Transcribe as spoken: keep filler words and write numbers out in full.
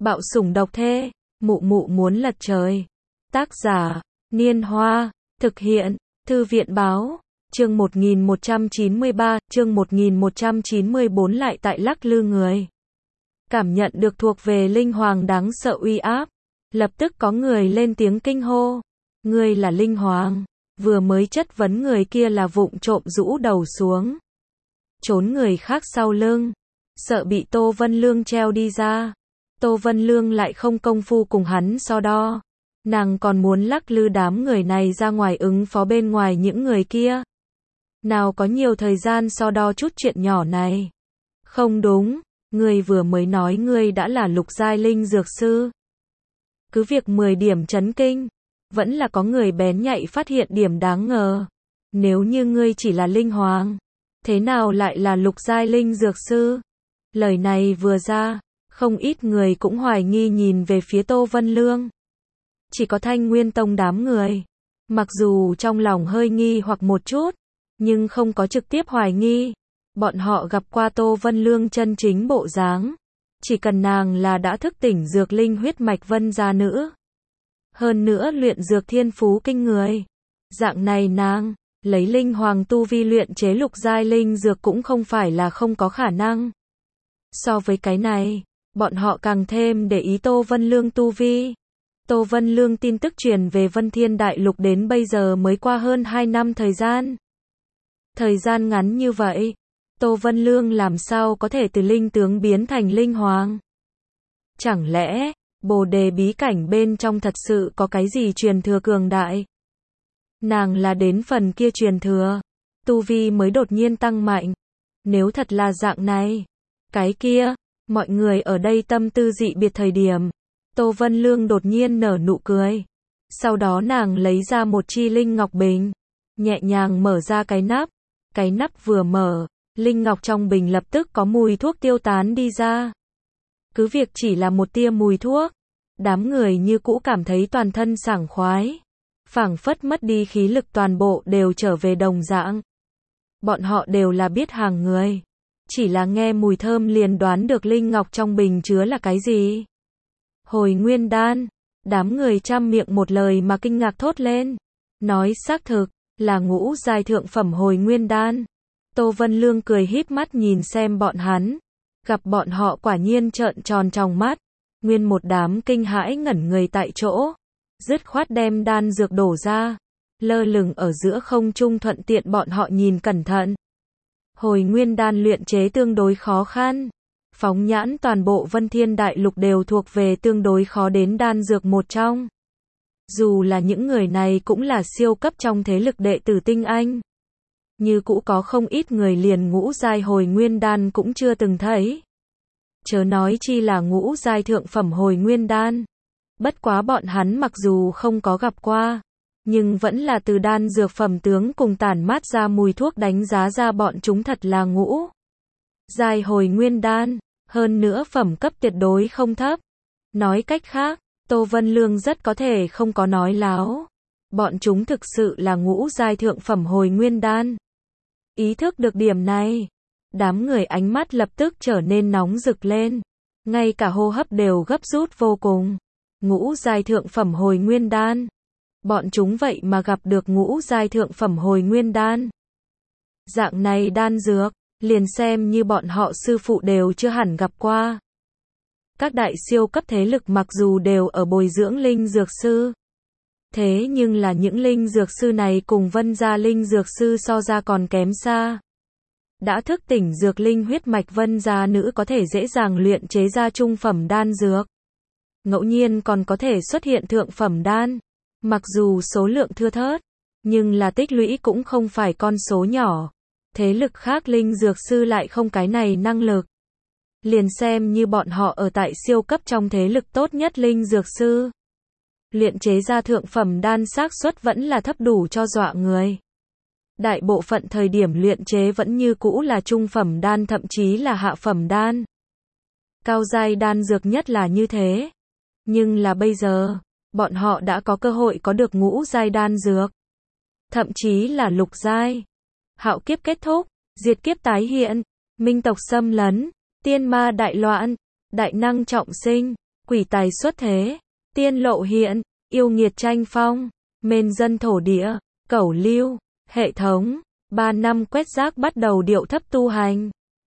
Bạo sủng độc thê, mụ mụ muốn lật trời. Tác giả, Niên Hoa, thực hiện, Thư viện báo, chương một nghìn một trăm chín mươi ba, chương một nghìn một trăm chín mươi bốn lại tại lắc lư người. Cảm nhận được thuộc về linh hoàng đáng sợ uy áp, lập tức có người lên tiếng kinh hô. Ngươi là linh hoàng, vừa mới chất vấn người kia là vụng trộm rũ đầu xuống. Trốn người khác sau lưng, sợ bị Tô Vân Lương treo đi ra. Tô Vân Lương lại không công phu cùng hắn so đo. Nàng còn muốn lắc lư đám người này ra ngoài ứng phó bên ngoài những người kia. Nào có nhiều thời gian so đo chút chuyện nhỏ này. Không đúng, ngươi vừa mới nói ngươi đã là lục giai linh dược sư. Cứ việc mười điểm chấn kinh, vẫn là có người bén nhạy phát hiện điểm đáng ngờ. Nếu như ngươi chỉ là linh hoàng, thế nào lại là lục giai linh dược sư? Lời này vừa ra, không ít người cũng hoài nghi nhìn về phía Tô Vân Lương. Chỉ có Thanh Nguyên Tông đám người, mặc dù trong lòng hơi nghi hoặc một chút, nhưng không có trực tiếp hoài nghi. Bọn họ gặp qua Tô Vân Lương chân chính bộ dáng, chỉ cần nàng là đã thức tỉnh dược linh huyết mạch Vân gia nữ. Hơn nữa luyện dược thiên phú kinh người. Dạng này nàng, lấy linh hoàng tu vi luyện chế lục giai linh dược cũng không phải là không có khả năng. So với cái này, bọn họ càng thêm để ý Tô Vân Lương tu vi. Tô Vân Lương tin tức truyền về Vân Thiên Đại Lục đến bây giờ mới qua hơn hai năm thời gian. Thời gian ngắn như vậy, Tô Vân Lương làm sao có thể từ linh tướng biến thành linh hoàng? Chẳng lẽ, Bồ Đề bí cảnh bên trong thật sự có cái gì truyền thừa cường đại? Nàng là đến phần kia truyền thừa, tu vi mới đột nhiên tăng mạnh. Nếu thật là dạng này, cái kia, mọi người ở đây tâm tư dị biệt thời điểm, Tô Vân Lương đột nhiên nở nụ cười. Sau đó nàng lấy ra một chi linh ngọc bình, nhẹ nhàng mở ra cái nắp. Cái nắp vừa mở, linh ngọc trong bình lập tức có mùi thuốc tiêu tán đi ra. Cứ việc chỉ là một tia mùi thuốc, đám người như cũ cảm thấy toàn thân sảng khoái. Phảng phất mất đi khí lực toàn bộ đều trở về đồng dạng. Bọn họ đều là biết hàng người. Chỉ là nghe mùi thơm liền đoán được linh ngọc trong bình chứa là cái gì. Hồi nguyên đan, đám người trăm miệng một lời mà kinh ngạc thốt lên. Nói xác thực, là ngũ giai thượng phẩm hồi nguyên đan. Tô Vân Lương cười híp mắt nhìn xem bọn hắn. Gặp bọn họ quả nhiên trợn tròn tròng mắt. Nguyên một đám kinh hãi ngẩn người tại chỗ. Dứt khoát đem đan dược đổ ra. Lơ lửng ở giữa không trung thuận tiện bọn họ nhìn cẩn thận. Hồi nguyên đan luyện chế tương đối khó khăn. Phóng nhãn toàn bộ Vân Thiên Đại Lục đều thuộc về tương đối khó đến đan dược một trong. Dù là những người này cũng là siêu cấp trong thế lực đệ tử tinh anh. Như cũ có không ít người liền ngũ giai hồi nguyên đan cũng chưa từng thấy. Chớ nói chi là ngũ giai thượng phẩm hồi nguyên đan. Bất quá bọn hắn mặc dù không có gặp qua, nhưng vẫn là từ đan dược phẩm tướng cùng tản mát ra mùi thuốc đánh giá ra bọn chúng thật là ngũ giai hồi nguyên đan, hơn nữa phẩm cấp tuyệt đối không thấp. Nói cách khác, Tô Vân Lương rất có thể không có nói láo. Bọn chúng thực sự là ngũ giai thượng phẩm hồi nguyên đan. Ý thức được điểm này, đám người ánh mắt lập tức trở nên nóng rực lên. Ngay cả hô hấp đều gấp rút vô cùng. Ngũ giai thượng phẩm hồi nguyên đan. Bọn chúng vậy mà gặp được ngũ giai thượng phẩm hồi nguyên đan. Dạng này đan dược, liền xem như bọn họ sư phụ đều chưa hẳn gặp qua. Các đại siêu cấp thế lực mặc dù đều ở bồi dưỡng linh dược sư. Thế nhưng là những linh dược sư này cùng Vân gia linh dược sư so ra còn kém xa. Đã thức tỉnh dược linh huyết mạch Vân gia nữ có thể dễ dàng luyện chế ra trung phẩm đan dược. Ngẫu nhiên còn có thể xuất hiện thượng phẩm đan. Mặc dù số lượng thưa thớt, nhưng là tích lũy cũng không phải con số nhỏ. Thế lực khác linh dược sư lại không cái này năng lực. Liền xem như bọn họ ở tại siêu cấp trong thế lực tốt nhất linh dược sư. Luyện chế ra thượng phẩm đan xác suất vẫn là thấp đủ cho dọa người. Đại bộ phận thời điểm luyện chế vẫn như cũ là trung phẩm đan thậm chí là hạ phẩm đan. Cao giai đan dược nhất là như thế. Nhưng là bây giờ, bọn họ đã có cơ hội có được ngũ giai đan dược. Thậm chí là lục giai. Hạo kiếp kết thúc, diệt kiếp tái hiện, minh tộc xâm lấn, tiên ma đại loạn, đại năng trọng sinh, quỷ tài xuất thế, tiên lộ hiện, yêu nghiệt tranh phong, mên dân thổ địa, cẩu lưu, hệ thống, ba năm quét rác bắt đầu điệu thấp tu hành.